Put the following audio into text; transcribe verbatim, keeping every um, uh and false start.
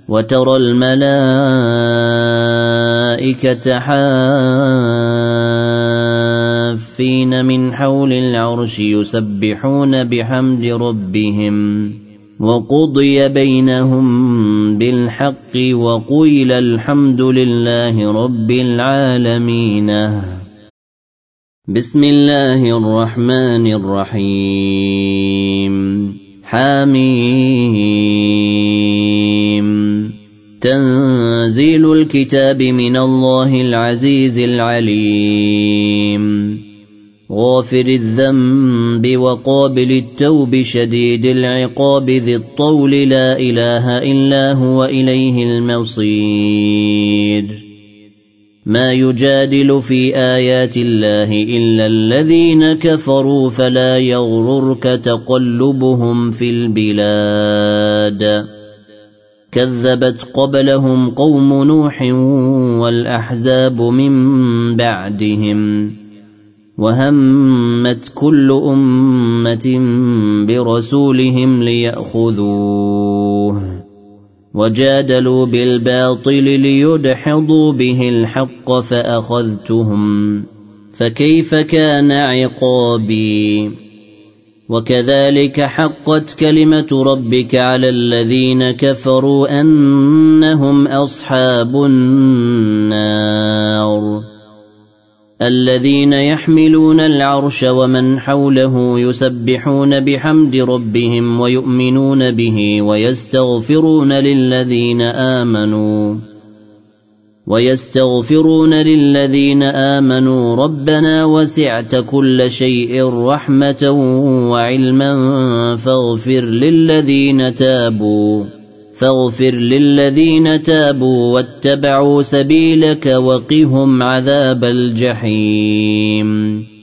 وترى الملائكة حافين من حول العرش يسبحون بحمد ربهم وقضي بينهم بالحق وقيل الحمد لله رب العالمين. بسم الله الرحمن الرحيم. حميم. تنزيل الكتاب من الله العزيز العليم غافر الذنب وقابل التوب شديد العقاب ذي الطول لا إله إلا هو إليه المصير. ما يجادل في آيات الله إلا الذين كفروا فلا يغررك تقلبهم في البلاد. كذبت قبلهم قوم نوح والأحزاب من بعدهم وهمت كل أمة برسولهم ليأخذوه وجادلوا بالباطل ليدحضوا به الحق فأخذتهم فكيف كان عقابي. وكذلك حقت كلمة ربك على الذين كفروا أنهم أصحاب النار. الذين يحملون العرش ومن حوله يسبحون بحمد ربهم ويؤمنون به ويستغفرون للذين آمنوا ويستغفرون للذين آمنوا ربنا وسعت كل شيء رحمة وعلما فاغفر للذين تابوا فاغفر للذين تابوا واتبعوا سبيلك وقهم عذاب الجحيم.